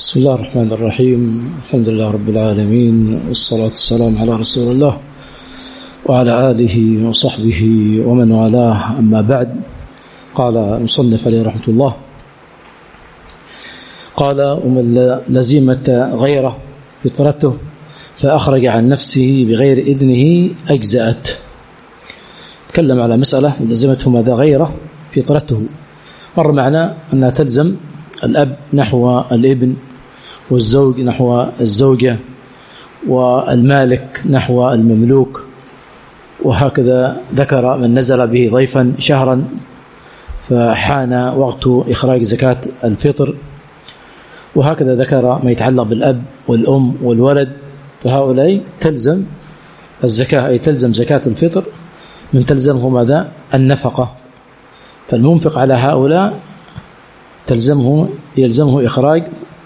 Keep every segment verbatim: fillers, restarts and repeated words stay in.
بسم الله الرحمن الرحيم. الحمد لله رب العالمين، والصلاة والسلام على رسول الله وعلى آله وصحبه ومن والاه، أما بعد. قال المصنف عليه رحمة الله: قال: ومن لزمت غيره فطرته فأخرج عن نفسه بغير إذنه أجزأت. تكلم على مسألة لزمته ماذا؟ غيره فطرته. مر معنا أنها تلزم الأب نحو الابن، والزوج نحو الزوجة، والمالك نحو المملوك، وهكذا ذكر من نزل به ضيفا شهرا فحان وقت إخراج زكاة الفطر، وهكذا ذكر ما يتعلق بالأب والأم والولد، فهؤلاء تلزم الزكاة، أي تلزم زكاة الفطر من تلزمه ماذا؟ النفقة. فالمنفق على هؤلاء تلزمه يلزمه إخراج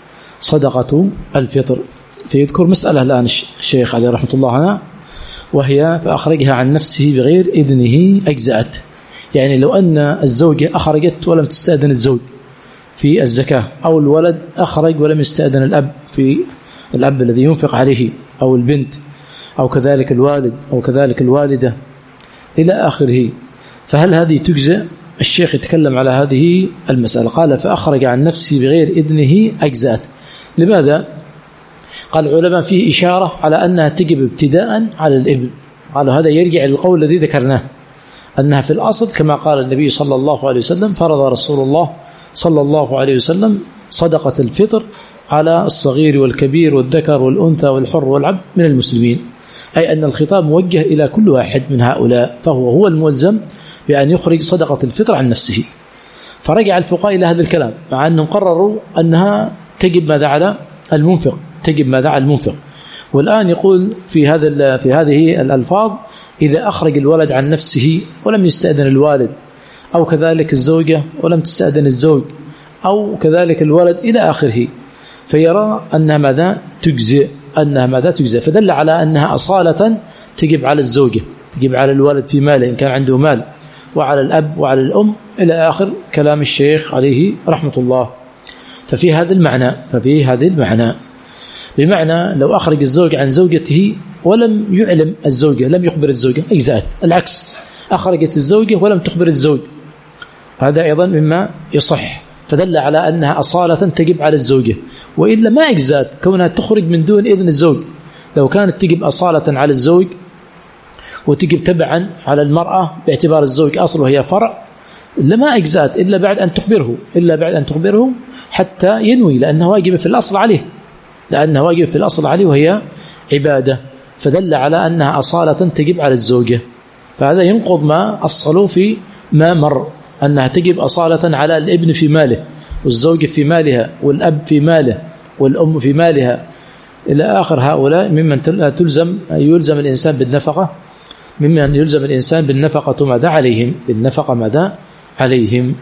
صدقة الفطر. فيذكر مسألة الآن الشيخ عليه رحمة الله عنه، وهي فأخرجها عن نفسه بغير إذنه أجزأت. يعني لو أن الزوجة أخرجت ولم تستأذن الزوج في الزكاة، أو الولد أخرج ولم يستأذن الأب في الأب الذي ينفق عليه، أو البنت، أو كذلك الوالد، أو كذلك الوالدة إلى آخره، فهل هذه تجزئ؟ الشيخ يتكلم على هذه المسألة. قال: فأخرج عن نفسه بغير إذنه أجزأت. لماذا؟ قال العلماء فيه إشارة على أنها تجب ابتداء على الابن. قالوا هذا يرجع للقول الذي ذكرناه، أنها في الأصل كما قال النبي صلى الله عليه وسلم: فرض رسول الله صلى الله عليه وسلم صدقة الفطر على الصغير والكبير والذكر والأنثى والحر والعبد من المسلمين، أي أن الخطاب موجه إلى كل واحد من هؤلاء، فهو هو الملزم بأن يخرج صدقة الفطر عن نفسه. فرجع الفقهاء إلى هذا الكلام، مع أنهم قرروا أنها تجب ماذا على المنفق، تجب ماذا على المنفق. والآن يقول في هذا في هذه الألفاظ: إذا أخرج الولد عن نفسه ولم يستأذن الوالد، أو كذلك الزوجة ولم تستأذن الزوج، أو كذلك الولد إلى آخره، فيرى أنها ماذا؟ تجزئ، أنها ماذا؟ تجزئ. فدل على أنها أصالة تجب على الزوجة، تجب على الولد في ماله إن كان عنده مال، وعلى الأب وعلى الأم إلى آخر كلام الشيخ عليه رحمة الله. ففي هذا المعنى ففي هذا المعنى بمعنى لو أخرج الزوج عن زوجته ولم يعلم الزوجة، لم يخبر الزوجة، أجزأت. العكس، أخرجت الزوجة ولم تخبر الزوج، هذا أيضا مما يصح. فدل على أنها أصالة تجب على الزوجة، وإلا ما أجزأت كونها تخرج من دون إذن الزوج. لو كانت تجب أصالة على الزوج وتجب تبعا على المرأة باعتبار الزوج أصله هي فرع، لما أجزأت إلا بعد أن تخبره إلا بعد أن تخبره حتى ينوي، لأنه واجب في الأصل عليه لأنه واجب في الأصل عليه وهي عبادة. فدل على أنها أصالة تجب على الزوجة، فهذا ينقض ما أصله في ما مر، أنها تجب أصالة على الابن في ماله، والزوجة في مالها، والأب في ماله، والأم في مالها إلى آخر هؤلاء ممن تلزم يلزم الإنسان بالنفقة ممن يلزم الإنسان بالنفقة ماذا عليهم بالنفقة ماذا عليهم.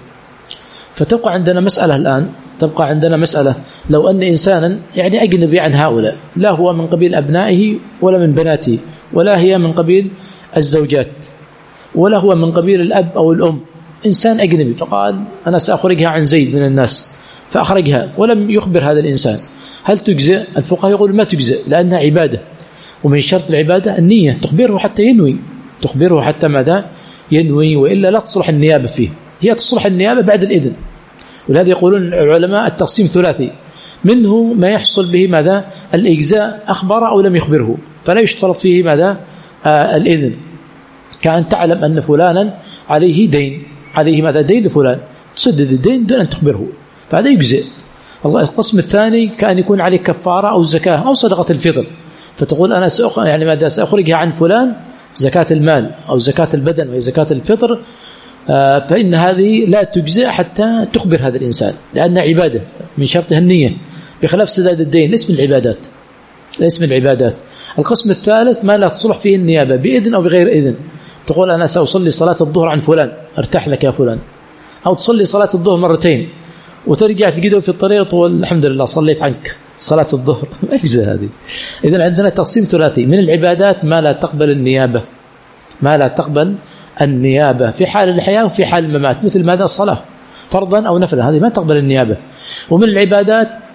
فتبقى عندنا مسألة الآن تبقى عندنا مسألة لو أن إنسانا يعني أجنبي عن هؤلاء، لا هو من قبيل أبنائه ولا من بناته، ولا هي من قبيل الزوجات، ولا هو من قبيل الأب أو الأم، إنسان أجنبي، فقال أنا سأخرجها عن زيد من الناس، فأخرجها ولم يخبر هذا الإنسان، هل تجزئ؟ الفقهاء يقول ما تجزئ، لأنها عبادة، ومن شرط العبادة النية، تخبره حتى ينوي تخبره حتى ماذا ينوي، وإلا لا تصلح النيابة فيه، هي تصلح النيابة بعد الإذن. ولهذا يقولون العلماء التقسيم ثلاثي، منه ما يحصل به ماذا الإجزاء أخبر أو لم يخبره، فلا يشترط فيه ماذا آه الإذن، كأن تعلم أن فلانا عليه دين عليه ماذا دين لفلان، تسدد الدين دون أن تخبره، فهذا يجزئ. القسم الثاني كأن يكون عليه كفارة أو زكاة أو صدقة الفطر، فتقول أنا سأخ... يعني ماذا سأخرجها عن فلان زكاة المال أو زكاة البدن وهي زكاة الفطر، آه فإن هذه لا تجزئ حتى تخبر هذا الإنسان، لأنها عبادة من شرطها النية، بخلاف سداد الدين ليس من العبادات ليس من العبادات. القسم الثالث ما لا تصلح فيه النيابة بإذن أو بغير إذن، تقول أنا سأصلي صلاة الظهر عن فلان، ارتاح لك يا فلان، أو تصلي صلاة الظهر مرتين وترجع تجده في الطريق تقول الحمد لله صليت عنك صلاة الظهر، أجزاء هذه. إذن عندنا تقسيم ثلاثي، من العبادات ما لا تقبل النيابة ما لا تقبل النيابة في حال الحياة وفي حال الممات، مثل ماذا الصلاة فرضا أو نفلا، هذه ما تقبل النيابة. ومن العبادات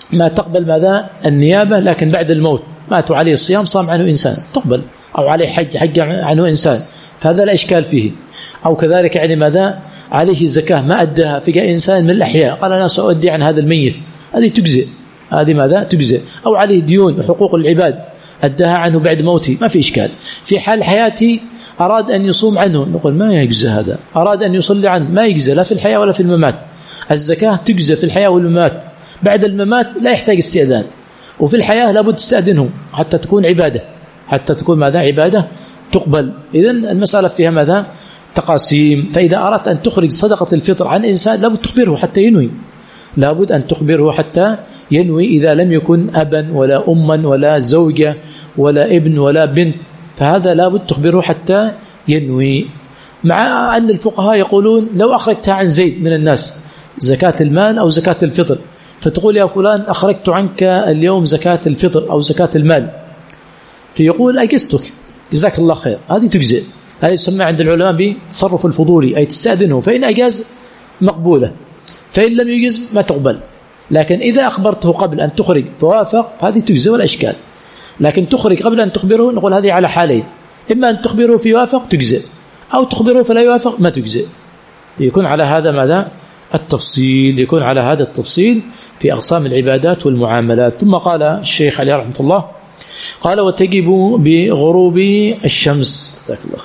ما تقبل ماذا النيابة، لكن بعد الموت مات عليه الصيام صام عنه إنسان تقبل، أو عليه حج حج عنه إنسان، فهذا لا إشكال فيه. أو كذلك يعني ماذا عليه زكاة ما أداها فجاء إنسان من الأحياء قال أنا سأؤدي عن هذا الميت، هذه تجزئ، هذه ماذا تجزئ. أو عليه ديون وحقوق العباد أداها عنه بعد موته ما في إشكال. في حال حياتي أراد أن يصوم عنه نقول ما يجزى هذا، أراد أن يصلي عنه ما يجزى لا في الحياة ولا في الممات. الزكاة تجزى في الحياة والممات، بعد الممات لا يحتاج استئذان، وفي الحياة لابد تستأذنه حتى تكون عبادة، حتى تكون ماذا عبادة تقبل. إذن المسألة فيها ماذا تقاسيم. فإذا أردت أن تخرج صدقة الفطر عن إنسان لابد تخبره حتى ينوي، لابد أن تخبره حتى ينوي. إذا لم يكن أبا ولا أما ولا زوجة ولا ابن ولا بنت فهذا لابد تخبره حتى ينوي. مع أن الفقهاء يقولون لو أخرجتها عن زيد من الناس زكاة المال أو زكاة الفطر، فتقول يا فلان أخرجت عنك اليوم زكاة الفطر أو زكاة المال، فيقول أجزتك جزاك الله خير، هذه تجزئ. هذه تسمى عند العلماء بتصرف الفضولي، أي تستأذنه، فإن أجاز مقبولة، فإن لم يجز ما تقبل. لكن إذا أخبرته قبل أن تخرج فوافق هذه تجزئ ولا إشكال. لكن تخرج قبل أن تخبره نقول هذه على حالين، إما أن تخبره فيوافق تجزئ، أو تخبره فلا يوافق ما تجزئ. يكون على هذا ماذا التفصيل، يكون على هذا التفصيل في أقسام العبادات والمعاملات. ثم قال الشيخ عليه رحمة الله قال وتجب بغروب الشمس.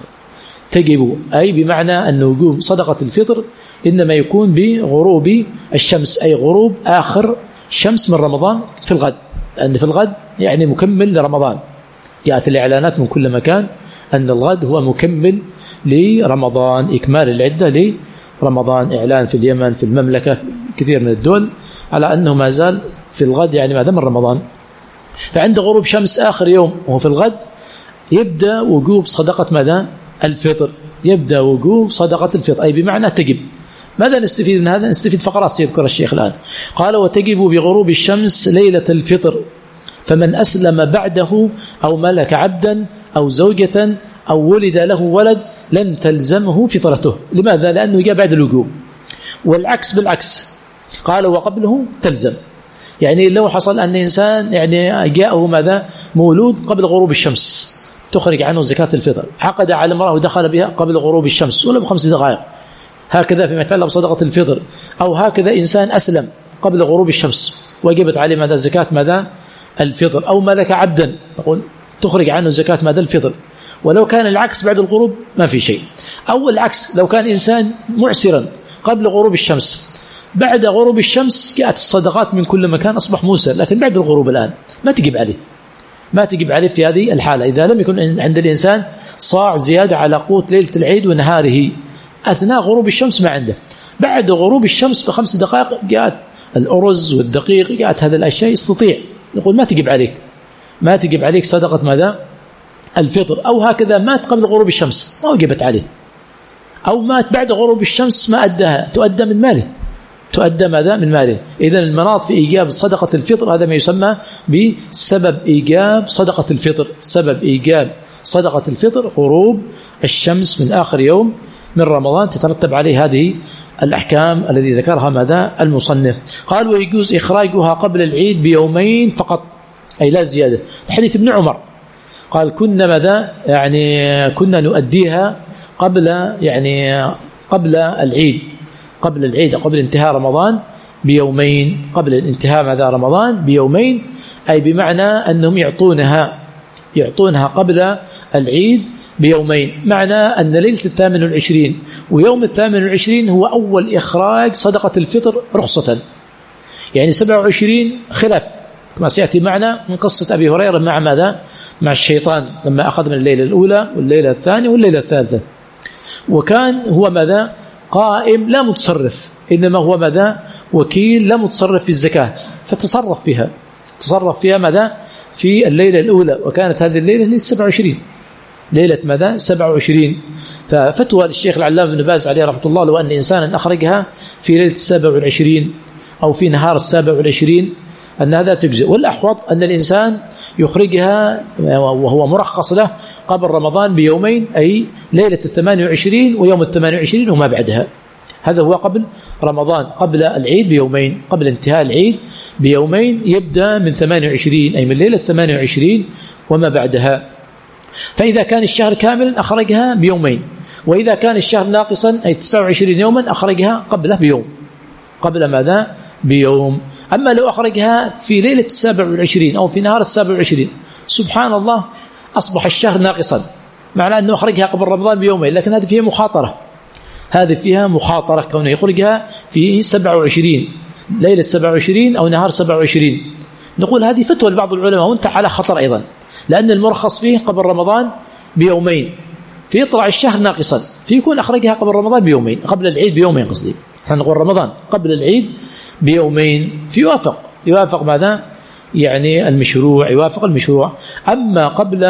تجب أي بمعنى أن وجوب صدقة الفطر إنما يكون بغروب الشمس، أي غروب آخر شمس من رمضان في الغد، لأن في الغد يعني مكمل لرمضان. جاءت الإعلانات من كل مكان أن الغد هو مكمل لرمضان، إكمال العدة لرمضان. إعلان في اليمن في المملكة كثير من الدول على أنه ما زال في الغد يعني ماذا من رمضان. فعند غروب شمس آخر يوم وهو في الغد يبدأ وجوب صدقة ماذا الفطر، يبدأ وجوب صدقة الفطر، أي بمعنى تجب. ماذا نستفيد من هذا؟ نستفيد فقرات سيذكر الشيخ الآن. قال وتجب بغروب الشمس ليلة الفطر، فمن أسلم بعده أو ملك عبدا أو زوجة أو ولد له ولد لم تلزمه فطرته. لماذا؟ لأنه جاء بعد الوجوب. والعكس بالعكس، قال وقبله تلزم. يعني لو حصل أن إنسان يعني جاءه ماذا مولود قبل غروب الشمس تخرج عنه زكاة الفطر، عقد على امرأة ودخل بها قبل غروب الشمس ولا بخمس دقائق، هكذا فيما يتعلق بصدقة الفطر. أو هكذا إنسان أسلم قبل غروب الشمس وجبت عليه ماذا زكاة ماذا الفطر. أو ملك عبدا نقول تخرج عنه زكاة ماذا الفطر. ولو كان العكس بعد الغروب ما في شيء. أو العكس لو كان إنسان معسرا قبل غروب الشمس، بعد غروب الشمس جاءت الصدقات من كل مكان أصبح موسر، لكن بعد الغروب الآن ما تجب عليه، ما تجب عليه في هذه الحالة. إذا لم يكن عند الإنسان صاع زيادة على قوت ليلة العيد ونهاره أثناء غروب الشمس ما عنده، بعد غروب الشمس بخمس دقائق جاءت الأرز والدقيق جاءت هذه الأشياء يستطيع، نقول ما تجب عليك، ما تجب عليك صدقة ماذا الفطر. أو هكذا مات قبل غروب الشمس ما وجبت عليه، أو مات بعد غروب الشمس ما أداها، تؤدى من ماله، تؤدى ماذا من ماله. إذن المناط في إيجاب صدقة الفطر هذا ما يسمى بسبب إيجاب صدقة الفطر. سبب إيجاب صدقة الفطر غروب الشمس من آخر يوم من رمضان، تترتب عليه هذه الأحكام الذي ذكرها ماذا المصنف. قال ويجوز إخراجها قبل العيد بيومين فقط، أي لا زيادة. حديث ابن عمر قال كنا ماذا يعني كنا نؤديها قبل يعني قبل العيد، قبل العيد قبل انتهاء رمضان بيومين، قبل انتهاء ماذا رمضان بيومين، أي بمعنى أنهم يعطونها يعطونها قبل العيد بيومين. معنى أن ليلة الثامن والعشرين ويوم الثامن والعشرين هو أول إخراج صدقة الفطر رخصة، يعني سبعة وعشرين خلاف كما سيأتي معنا من قصة أبي هريرة مع ماذا مع الشيطان لما أخذ من الليلة الأولى والليلة الثانية والليلة الثالثة، وكان هو ماذا قائم لا متصرف، إنما هو ماذا وكيل لا متصرف في الزكاة، فتصرف فيها تصرف فيها ماذا في الليلة الأولى، وكانت هذه الليلة ليلة سبعة وعشرين، ليلة ماذا سبعة وعشرين. ففتوى للشيخ العلامة بن باز عليه رحمة الله لو أن إنسانا أخرجها في ليلة السابع والعشرين أو في نهار السابع والعشرين أن هذا تجزئ. والأحوط أن الإنسان يخرجها وهو مرخص له قبل رمضان بيومين، أي ليلة الثمان وعشرين ويوم الثمان وعشرين وما بعدها، هذا هو قبل رمضان، قبل العيد بيومين، قبل انتهاء العيد بيومين، يبدأ من ثمانية وعشرين أي من ليلة ثمانية وعشرين وما بعدها. فإذا كان الشهر كاملا أخرجها بيومين، وإذا كان الشهر ناقصا أي تسعة وعشرين يوما أخرجها قبله بيوم، قبل ماذا؟ بيوم. أما لو أخرجها في ليلة السابع والعشرين أو في نهار السابع والعشرين، سبحان الله أصبح الشهر ناقصا، معنى أنه أخرجها قبل رمضان بيومين، لكن هذه فيها مخاطرة، هذه فيها مخاطرة كونه يخرجها في سبعة وعشرين ليلة سبعة وعشرين أو نهار سبعة وعشرين. نقول هذه فتوى لبعض العلماء وانت على خطر أيضا، لأن المرخص فيه قبل رمضان بيومين، فيطلع الشهر ناقصا، فيكون أخرجها قبل رمضان بيومين، قبل العيد بيومين قصدي، احنا نقول رمضان قبل العيد بيومين، فيوافق يوافق ماذا؟ يعني المشروع، يوافق المشروع. أما قبل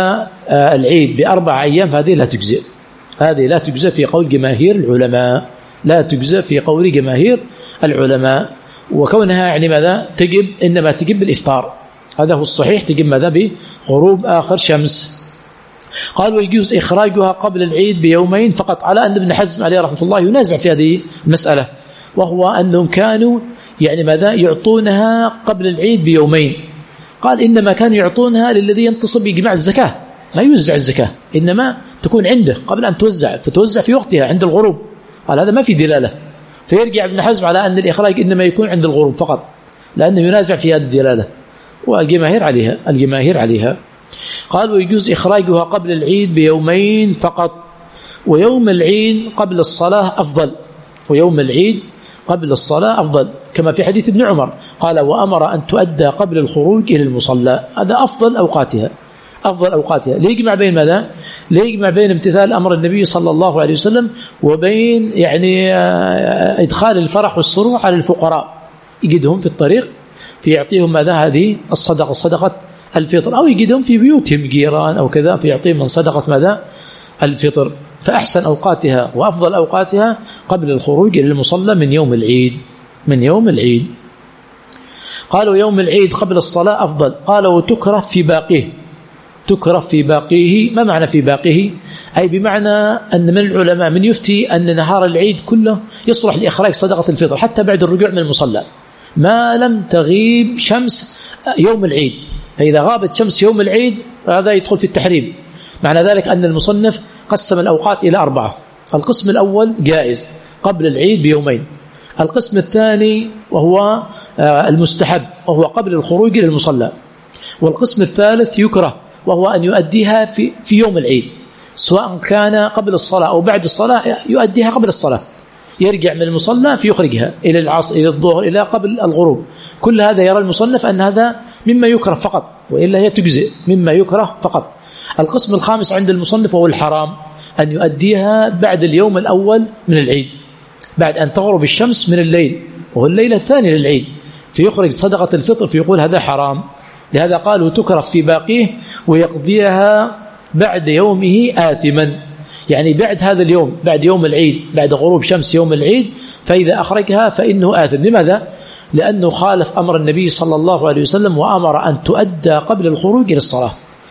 العيد بأربع أيام فهذه لا تجزئ، هذه لا تجزئ في قول جماهير العلماء، لا تجزئ في قول جماهير العلماء. وكونها يعني ماذا؟ تجب، إنما تجب بالإفطار، هذا هو الصحيح، تجب ماذا؟ بغروب آخر شمس. قال ويجوز إخراجها قبل العيد بيومين فقط، على أن ابن حزم عليه رحمة الله ينازع في هذه المسألة، وهو أنهم كانوا يعني ماذا؟ يعطونها قبل العيد بيومين. قال إنما كانوا يعطونها للذي ينتصب بجماع الزكاة، ما يوزع الزكاة، إنما تكون عنده قبل أن توزع، فتوزع في وقتها عند الغروب. قال هذا ما في دلالة، فيرجع ابن حزم على أن الإخراج إنما يكون عند الغروب فقط، لأنه ينازع في هذه الدلالة، والجماهير عليها الجماهير عليها. قال ويجوز إخراجها قبل العيد بيومين فقط، ويوم العيد قبل الصلاة أفضل، ويوم العيد قبل الصلاة أفضل، كما في حديث ابن عمر قال وأمر أن تؤدى قبل الخروج إلى المصلى، هذا أفضل أوقاتها، أفضل أوقاتها. ليجمع بين ماذا؟ ليجمع بين امتثال أمر النبي صلى الله عليه وسلم وبين يعني إدخال الفرح والسرور على الفقراء، يجدهم في الطريق فيعطيهم ماذا؟ هذه الصدقة، صدقة الفطر، أو يجدهم في بيوتهم جيران أو كذا فيعطيهم من صدقة ماذا؟ الفطر. فأحسن أوقاتها وأفضل أوقاتها قبل الخروج إلى المصلى من يوم العيد، من يوم العيد. قالوا يوم العيد قبل الصلاة أفضل. قالوا وتكره في باقيه، تكره في باقيه. ما معنى في باقيه؟ أي بمعنى أن من العلماء من يفتي أن نهار العيد كله يصلح لإخراج صدقة الفطر حتى بعد الرجوع من المصلى، ما لم تغيب شمس يوم العيد، فإذا غابت شمس يوم العيد هذا يدخل في التحريم. معنى ذلك أن المصنف قسم الأوقات إلى أربعة، القسم الأول جائز قبل العيد بيومين، القسم الثاني وهو المستحب وهو قبل الخروج إلى المصلى، والقسم الثالث يكره وهو أن يؤديها في, في يوم العيد، سواء كان قبل الصلاة أو بعد الصلاة، يؤديها قبل الصلاة، يرجع من المصلى فيخرجها إلى العصر إلى الظهر إلى قبل الغروب. كل هذا يرى المصنف أن هذا مما يكره فقط، وإلا هي تجزئ، مما يكره فقط. القسم الخامس عند المصنف وهو الحرام، أن يؤديها بعد اليوم الأول من العيد، بعد أن تغرب الشمس من الليل، وهو الليلة الثانية للعيد، فيخرج صدقة الفطر، فيقول هذا حرام. لهذا قالوا تكره في باقيه، ويقضيها بعد يومه آثما، يعني بعد هذا اليوم، بعد يوم العيد، بعد غروب شمس يوم العيد، فإذا أخرجها فإنه آثم. لماذا؟ لأنه خالف أمر النبي صلى الله عليه وسلم، وأمر أن تؤدى قبل الخروج إلى الصلاة،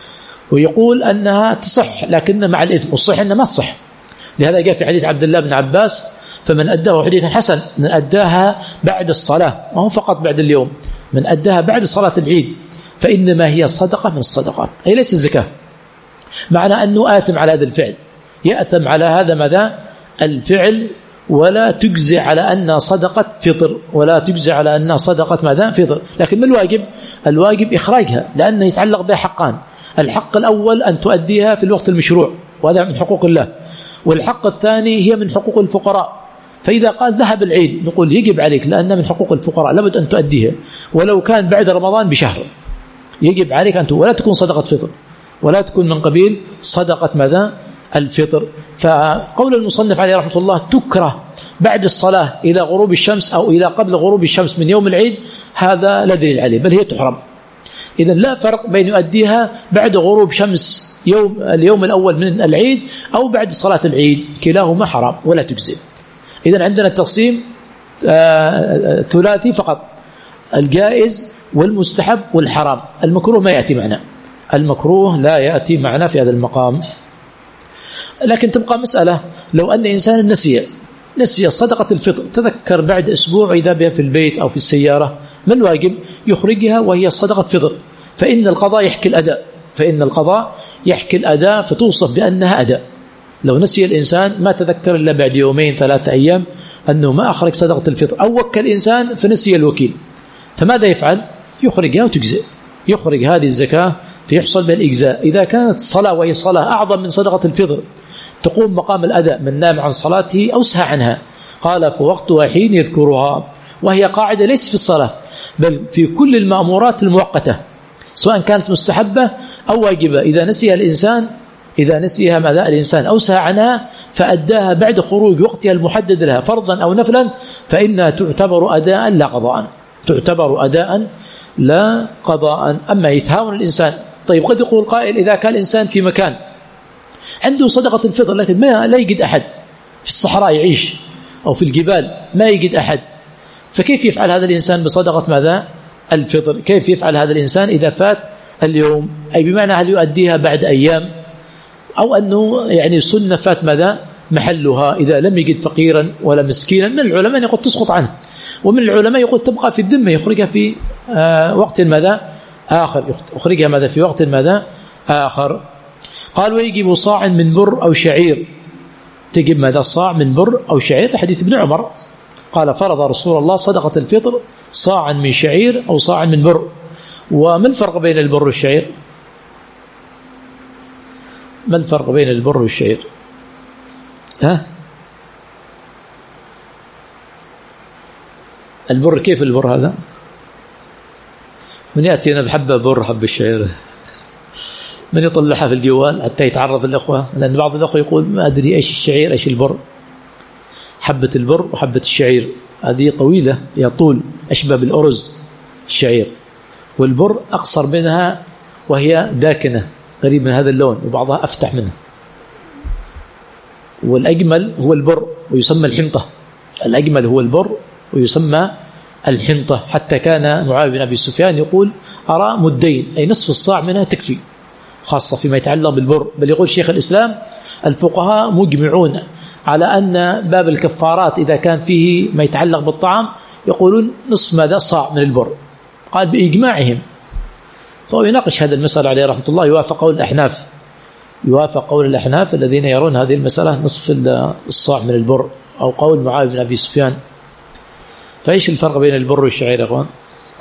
ويقول أنها تصح لكن مع الإثم، والصح أنها ما تصح. لهذا جاء في حديث عبد الله بن عباس فمن أداه حديث حسن، من أداها بعد الصلاة، ما هو فقط بعد اليوم، من أداها بعد صلاة العيد فإنما هي صدقة من الصدقات، أي ليس الزكاة، معنى أنه آثم على هذا الفعل، يأثم على هذا ماذا؟ الفعل، ولا تجزي على أنها صدقة فطر، ولا تجزي على أنها صدقة ماذا؟ فطر. لكن ما الواجب؟ الواجب إخراجها، لأنه يتعلق بها حقان، الحق الأول أن تؤديها في الوقت المشروع، وهذا من حقوق الله، والحق الثاني هي من حقوق الفقراء. فإذا قال ذهب العيد نقول يجب عليك، لأنها من حقوق الفقراء لابد أن تؤديها، ولو كان بعد رمضان بشهر يجب عليك أن تؤديها، ولا تكون صدقة فطر، ولا تكون من قبيل صدقة ماذا؟ الفطر. فقول المصنف عليه رحمة الله تكره بعد الصلاة إلى غروب الشمس أو إلى قبل غروب الشمس من يوم العيد، هذا لا دليل عليه، بل هي تحرم. إذن لا فرق بين يؤديها بعد غروب شمس يوم اليوم الأول من العيد أو بعد صلاة العيد، كلاهما حرام ولا تجزئ. إذن عندنا التقسيم آه ثلاثي فقط، الجائز والمستحب والحرام، المكروه ما يأتي معنا، المكروه لا يأتي معنا في هذا المقام. لكن تبقى مسألة، لو أن إنسان نسي نسي صدقة الفطر، تذكر بعد أسبوع إذا بها في البيت أو في السيارة، ما الواجب؟ يخرجها وهي صدقة فطر، فإن القضاء يحكي الأداء، فإن القضاء يحكي الأداء فتوصف بأنها أداء. لو نسي الإنسان ما تذكر إلا بعد يومين ثلاثة أيام أنه ما أخرج صدقة الفطر، أو وكل الإنسان فنسي الوكيل، فماذا يفعل؟ يخرجها وتجزئ، يخرج هذه الزكاة فيحصل بها الإجزاء. إذا كانت الصلاة وهي الصلاة أعظم من صدقة الفطر تقوم مقام الأداء، من نام عن صلاته أو سهى عنها، قال فوقتها حين يذكرها، وهي قاعدة ليس في الصلاة بل في كل المأمورات المؤقتة سواء كانت مستحبة أو واجبة. إذا نسيها الإنسان إذا نسيها ماذا الإنسان أو سهى عنها فأداها بعد خروج وقتها المحدد لها فرضا أو نفلا، فإنها تعتبر أداء لا قضاء، تعتبر أداء لا قضاء. أما يتهاون الإنسان، طيب قد يقول قائل إذا كان الإنسان في مكان عنده صدقة الفطر لكن ما لا يجد أحد، في الصحراء يعيش أو في الجبال ما يجد أحد، فكيف يفعل هذا الإنسان بصدقة ماذا الفطر؟ كيف يفعل هذا الإنسان إذا فات اليوم؟ أي بمعنى هل يؤديها بعد أيام، أو أنه يعني سنة فات ماذا محلها إذا لم يجد فقيرا ولا مسكينا؟ من العلماء يقول تسقط عنه، ومن العلماء يقول تبقى في الذمة، يخرجها في آه وقت ماذا آخر، يخرجها ماذا في وقت ماذا آخر. قال ويجب صاع من بر أو شعير، تجب ماذا صاع من بر أو شعير، حديث ابن عمر قال فرض رسول الله صدقة الفطر صاعا من شعير أو صاعا من بر. وما الفرق بين البر والشعير؟ ما الفرق بين البر والشعير؟ ها البر كيف البر هذا؟ من يأتينا بحبة بر حب الشعير، من يطلعها في الجوال حتى يتعرف الأخوة، لأن بعض الأخوة يقول ما أدري إيش الشعير إيش البر. حبة البر وحبة الشعير هذه طويلة فيها طول أشبه بالأرز الشعير، والبر أقصر منها وهي داكنة قريب من هذا اللون وبعضها أفتح منه. والأجمل هو البر ويسمى الحنطة، الأجمل هو البر ويسمى الحنطة، حتى كان معاوية بن أبي سفيان يقول أرى مدين أي نصف الصاع منها تكفي، خاصة فيما يتعلق بالبر. بل يقول شيخ الإسلام الفقهاء مجمعون على أن باب الكفارات إذا كان فيه ما يتعلق بالطعام يقولون نصف ماذا صاع من البر، قال بإجماعهم. فهو يناقش هذا المسألة عليه رحمة الله، يوافق قول الأحناف، يوافق قول الأحناف الذين يرون هذه المسألة نصف الصاع من البر، أو قول معاوية بن أبي سفيان. فإيش الفرق بين البر والشعير يا أخوان؟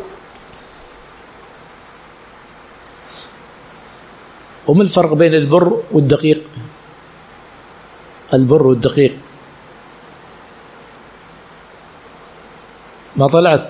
وما الفرق بين البر والدقيق؟ البر والدقيق ما طلعت؟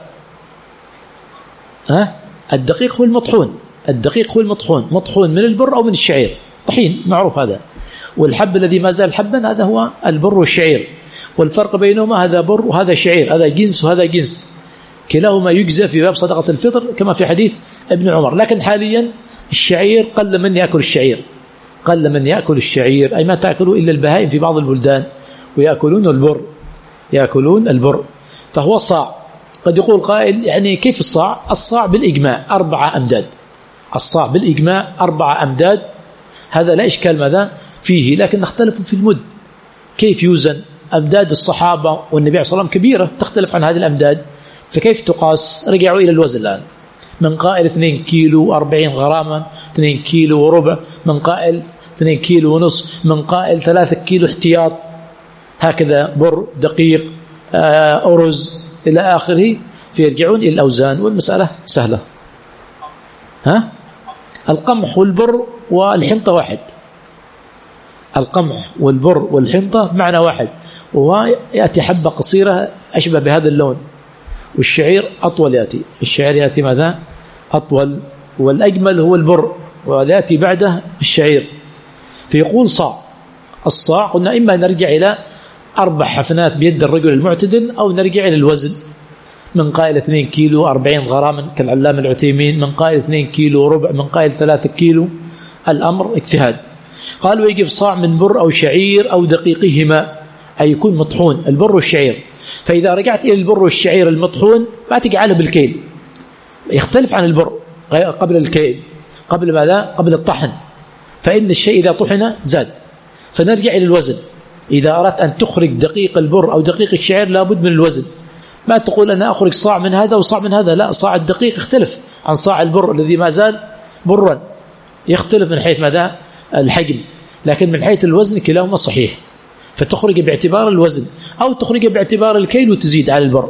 ها الدقيق هو المطحون، الدقيق هو المطحون، مطحون من البر أو من الشعير، طحين معروف هذا. والحب الذي ما زال حبا هذا هو البر والشعير، والفرق بينهما هذا بر وهذا شعير، هذا جنس وهذا جنس، كلاهما يجزى في باب صدقة الفطر كما في حديث ابن عمر. لكن حاليا الشعير قل من يأكل الشعير، قل من يأكل الشعير أي ما تأكله إلا البهائم في بعض البلدان، ويأكلون البر، يأكلون البر، فهو صاع. قد يقول قائل يعني كيف الصاع؟ الصاع بالإجماع أربعة أمداد، الصاع بالإجماع أربعة أمداد، هذا لا إشكال ماذا فيه، لكن نختلف في المد كيف يوزن. أمداد الصحابة والنبي صلى الله عليه وسلم كبيرة تختلف عن هذه الأمداد، فكيف تقاس؟ رجعوا إلى الوزن الآن، من قائل اثنين كيلو أربعين غراما، اثنين كيلو وربع، من قائل اثنين كيلو ونصف، من قائل ثلاثة كيلو احتياط، هكذا بر دقيق أرز إلى آخره، فيرجعون إلى الأوزان والمسألة سهلة. ها القمح والبر والحنطة واحد، القمح والبر والحنطة معنى واحد، وهو يأتي حبة قصيرة أشبه بهذا اللون، والشعير أطول يأتي، الشعير يأتي ماذا أطول، والأجمل هو البر ويأتي بعده الشعير. فيقول صاع، الصاع قلنا إما نرجع إلى أربع حفنات بيد الرجل المعتدل، أو نرجع إلى الوزن، من قائل اثنين كيلو أربعين غراما كالعلامة العثيمين، من قائل اثنين كيلو وربع، من قائل ثلاثة كيلو، الأمر اجتهاد. قال ويجب صاع من بر أو شعير أو دقيقهما، أي يكون مطحون البر والشعير. فإذا رجعت إلى البر والشعير المطحون ما تجعله بالكيل، يختلف عن البر قبل الكيل، قبل ماذا؟ قبل الطحن، فإن الشيء إذا طحن زاد، فنرجع إلى الوزن، إذا أردت أن تخرج دقيق البر أو دقيق الشعير لابد من الوزن. ما تقول أنا أخرج صاع من هذا وصاع من هذا، لا، صاع الدقيق يختلف عن صاع البر الذي ما زال برا، يختلف من حيث ماذا الحجم، لكن من حيث الوزن كلاهما صحيح. فتخرج باعتبار الوزن أو تخرج باعتبار الكيل وتزيد على البر،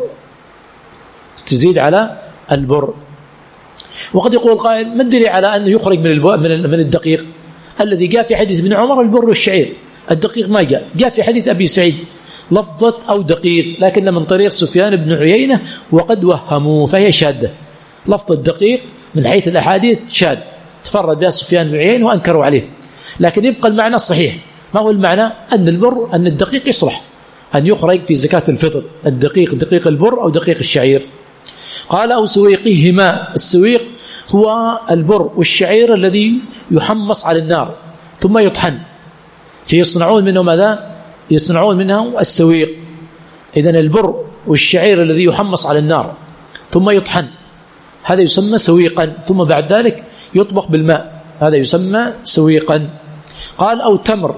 تزيد على البر. وقد يقول قائل ما الدليل على أنه يخرج من من الدقيق الذي جاء في حديث ابن عمر البر والشعير، الدقيق ما جاء، جاء في حديث أبي سعيد لفظة أو دقيق لكن من طريق سفيان بن عيينة وقد وهموا، فهي شاذة. لفظ الدقيق من حيث الأحاديث شاذ تفرد بها سفيان بن عيينة وأنكروا عليه، لكن يبقى المعنى الصحيح. ما هو المعنى؟ أن البر أن الدقيق يصلح أن يخرج في زكاة الفطر، الدقيق دقيق البر أو دقيق الشعير. قال أو سويقهما، السويق هو البر والشعير الذي يحمص على النار ثم يطحن، فيصنعون منه ماذا؟ يصنعون منه السويق. إذن البر والشعير الذي يحمص على النار ثم يطحن هذا يسمى سويقا، ثم بعد ذلك يطبخ بالماء، هذا يسمى سويقا. قال أو تمر،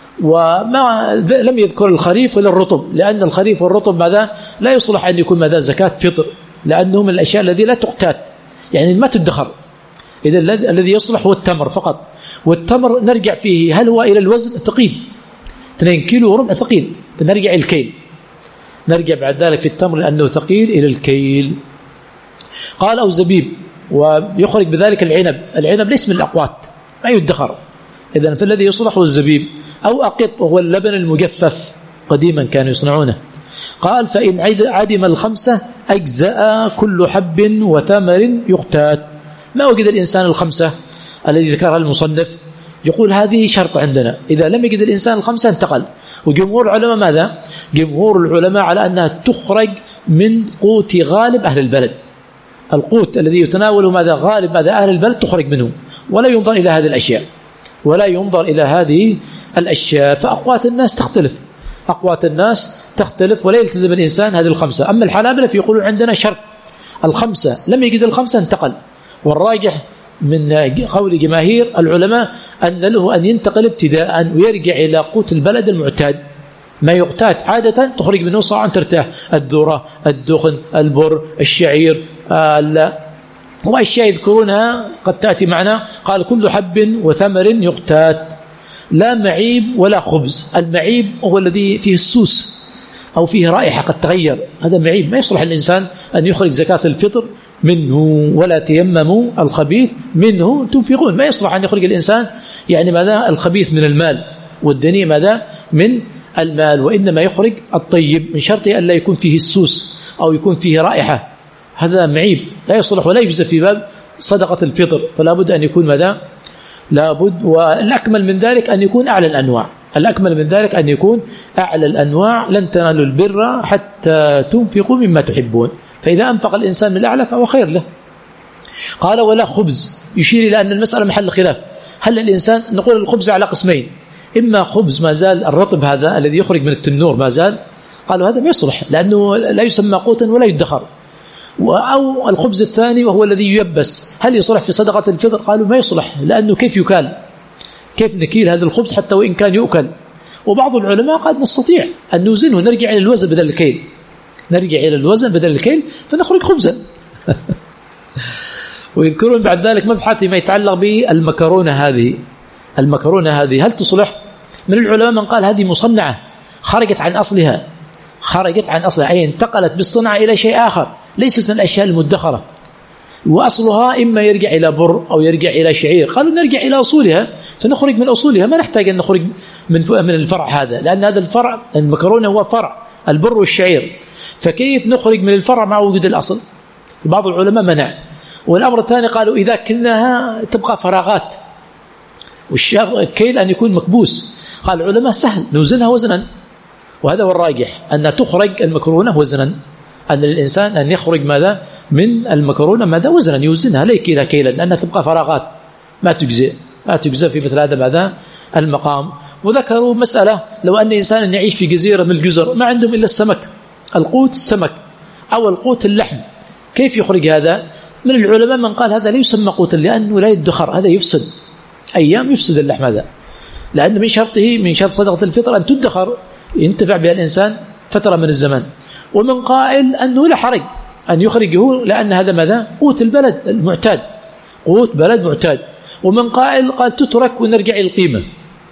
وما لم يذكر الخريف ولا الرطب، لأن الخريف والرطب ماذا لا يصلح أن يكون ماذا زكاة فطر، لأنه من الأشياء التي لا تقتات يعني ما تدخر. إذا الذي يصلح هو التمر فقط. والتمر نرجع فيه هل هو إلى الوزن ثقيل اثنين كيلو وربع ثقيل، فنرجع إلى الكيل، نرجع بعد ذلك في التمر لأنه ثقيل إلى الكيل. قال أو زبيب، ويخرج بذلك العنب، العنب ليس من الأقوات ما يدخر، إذن فالذي يصلح هو الزبيب. أو أقط وهو اللبن المجفف، قديما كانوا يصنعونه. قال فإن عدم الخمسة أجزأ كل حب وثمر يقتات. ما وجد الإنسان الخمسة الذي ذكرها المصنف، يقول هذه شرط عندنا، إذا لم يجد الإنسان الخمسة انتقل. وجمهور العلماء ماذا؟ جمهور العلماء على أنها تخرج من قوت غالب أهل البلد، القوت الذي يتناوله ماذا غالب ماذا أهل البلد تخرج منه، ولا ينظر إلى هذه الأشياء، ولا ينظر إلى هذه الأشياء. فأقوات الناس تختلف، أقوات الناس تختلف، ولا يلتزم الإنسان هذه الخمسة. أما الحنابلة فيقولون عندنا شرط الخمسة، لم يجد الخمسة انتقل. والراجح من قول جماهير العلماء أن له أن ينتقل ابتداء ويرجع إلى قوت البلد المعتاد، ما يقتات عادة تخرج منه صاع ترتاح، الذرة، الدخن، البر، الشعير، آه وأشياء يذكرونها قد تأتي معنا. قال كل حب وثمر يقتات، لا معيب ولا خبز. المعيب هو الذي فيه السوس أو فيه رائحة قد تغير، هذا معيب، ما يصلح الإنسان أن يخرج زكاة الفطر منه. ولا تيمموا الخبيث منه تنفقون، ما يصلح أن يخرج الإنسان يعني ماذا الخبيث من المال والدنيء ماذا من المال، وإنما يخرج الطيب من شرطه أن لا يكون فيه السوس أو يكون فيه رائحة، هذا معيب لا يصلح ولا يجوز في باب صدقة الفطر. فلا بد أن يكون ماذا لابد. والأكمل من ذلك أن يكون أعلى الأنواع، الأكمل من ذلك أن يكون أعلى الأنواع. لن تنالوا البر حتى تنفقوا مما تحبون، فإذا أنفق الإنسان من الأعلى فهو خير له. قال ولا خبز، يشير إلى أن المسألة محل خلاف. هل الإنسان نقول الخبز على قسمين، إما خبز ما زال الرطب هذا الذي يخرج من التنور ما زال، قالوا هذا ما يصلح لأنه لا يسمى قوتا ولا يدخر، أو الخبز الثاني وهو الذي ييبس، هل يصلح في صدقة الفطر؟ قالوا ما يصلح، لأنه كيف يكال، كيف نكيل هذا الخبز حتى وإن كان يؤكل. وبعض العلماء قال نستطيع أن نوزنه، نرجع إلى الوزن بدل الكيل، نرجع إلى الوزن بدل الكيل فنخرج خبزا. ويذكرون بعد ذلك مبحث ما يتعلق بالمكرونة هذه، المكرونة هذه هل تصلح؟ من العلماء من قال هذه مصنعة، خرجت عن أصلها، خرجت عن أصلها أي انتقلت بالصنعة إلى شيء آخر، ليست من الأشياء المدخرة، وأصلها إما يرجع إلى بر أو يرجع إلى شعير. قالوا نرجع إلى أصولها فنخرج من أصولها، ما نحتاج أن نخرج من من الفرع هذا، لأن هذا الفرع المكرونة هو فرع البر والشعير، فكيف نخرج من الفرع مع وجود الأصل؟ بعض العلماء منع. والأمر الثاني قالوا إذا كلناها تبقى فراغات، والكيل أن يكون مكبوس. قال العلماء سهل نوزنها وزنا، وهذا هو الراجح أن تخرج المكرونة وزنا، أن الإنسان أن يخرج ماذا من المكرونة ماذا وزنا، يوزنها ليك إلى كيلا، لأنها تبقى فراغات ما تجزئ، ما تجزئ في مثل هذا ماذا المقام. وذكروا مسألة لو أن إنسان يعيش في جزيرة من الجزر ما عندهم إلا السمك، القوت السمك أو القوت اللحم، كيف يخرج هذا؟ من العلماء من قال هذا لا يسمى قوتا لأنه لا يدخر، هذا يفسد أيام، يفسد اللحم هذا، لأن من شرطه من شرط صدقة الفطر أن تدخر ينتفع بها الإنسان فترة من الزمان. ومن قائل أنه لا حرج أن يخرجه لأن هذا ماذا؟ قوت البلد المعتاد، قوت بلد معتاد. ومن قائل قال تترك ونرجع إلى القيمة،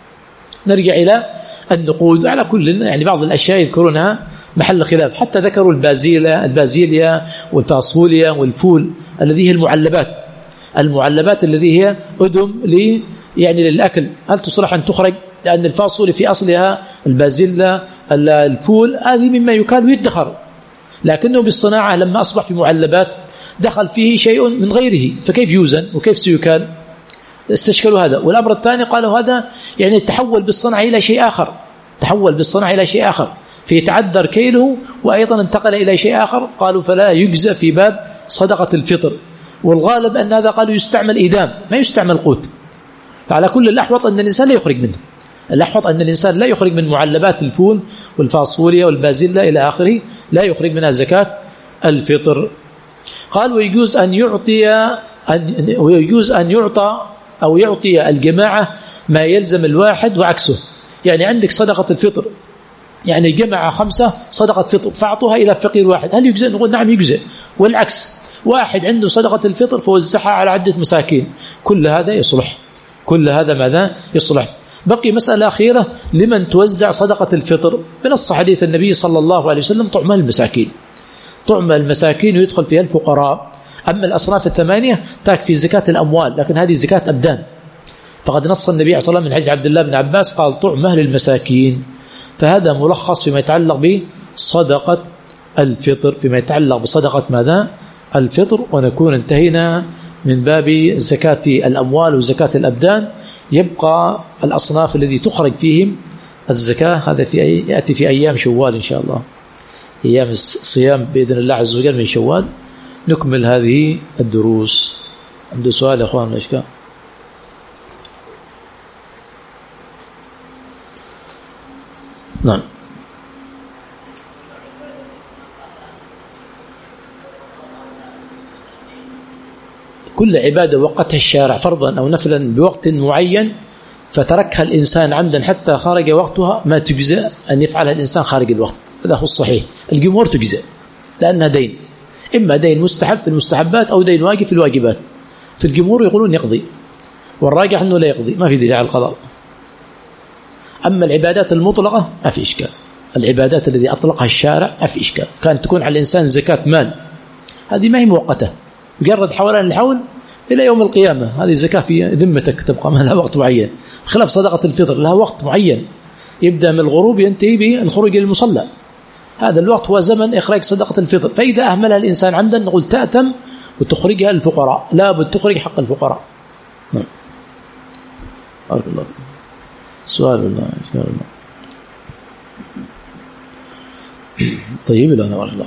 نرجع إلى النقود. على كل يعني بعض الأشياء يذكرونها محل خلاف، حتى ذكروا البازيليا البازيليا والفاصوليا والفول الذي هي المعلبات، المعلبات الذي هي أدم لي يعني للأكل، هل تصلح أن تخرج؟ لأن الفاصوليا في أصلها البازيلا الفول هذه مما يكال ويدخر، لكنه بالصناعة لما أصبح في معلبات دخل فيه شيء من غيره، فكيف يوزن وكيف سيكال؟ استشكلوا هذا. والأمر الثاني قالوا هذا يعني تحول بالصنعة إلى شيء آخر، تحول بالصنعة إلى شيء آخر فيتعذر كيله، وأيضا انتقل إلى شيء آخر، قالوا فلا يجزى في باب صدقة الفطر. والغالب أن هذا قالوا يستعمل إدام ما يستعمل قوت. فعلى كل الأحوط أن الإنسان لا يخرج منه، الأحوط أن الإنسان لا يخرج من معلبات الفول والفاصوليا والبازيلا إلى آخره، لا يخرج منها زكاة الفطر. قال ويجوز أن يعطي أن ويجوز أن يعطى أو يعطي الجماعة ما يلزم الواحد وعكسه. يعني عندك صدقة الفطر، يعني جمع خمسة صدقة فطر فأعطوها إلى فقير واحد، هل يجزئ؟ نقول نعم يجزئ. والعكس، واحد عنده صدقة الفطر فوزعها على عدة مساكين، كل هذا يصلح، كل هذا ماذا يصلح. بقي مسألة أخيرة، لمن توزع صدقة الفطر؟ بنص حديث النبي صلى الله عليه وسلم طعمها المساكين، طعم المساكين ويدخل فيها الفقراء. أما الأصناف الثمانية تكفي زكاة الأموال، لكن هذه زكاة أبدان. فقد نص النبي صلى الله عليه وسلم من حديث عبد الله بن عباس قال طعم أهل المساكين. فهذا ملخص فيما يتعلق بصدقة الفطر، فيما يتعلق بصدقة ماذا؟ الفطر. ونكون انتهينا من باب زكاة الأموال وزكاة الأبدان. يبقى الأصناف الذي تخرج فيهم الزكاة، هذا في أي يأتي في أيام شوال إن شاء الله، أيام الصيام بإذن الله عز وجل من شوال نكمل هذه الدروس. عنده سؤال يا أخوان الأشكال؟ نعم. كل عبادة وقتها الشارع فرضا أو نفلا بوقت معين فتركها الإنسان عمدا حتى خارج وقتها ما تجزئ أن يفعلها الإنسان خارج الوقت، هذا هو الصحيح. الجمهور تجزئ لأنها دين، إما دين مستحب في المستحبات أو دين واجب في الواجبات. في الجمهور يقولون يقضي، والراجح أنه لا يقضي، ما في دليل على القضاء. أما العبادات المطلقة ما في إشكال، العبادات التي أطلقها الشارع ما في إشكال. كانت تكون على الإنسان زكاة مال، هذه ما هي مؤقتة، مجرد حولان الحول إلى يوم القيامة، هذه زكاة في ذمتك تبقى ما لها وقت معين، خلاف صدقة الفطر لها وقت معين يبدأ من الغروب ينتهي بالخروج إلى المصلى، هذا الوقت هو زمن إخراج صدقة الفطر. فإذا أهملها الإنسان عمدا نقول تأتم وتخرجها الفقراء، لا بد تخرج حق الفقراء. نعم. بارك الله فيك. سؤال الله. طيب لا بارك الله.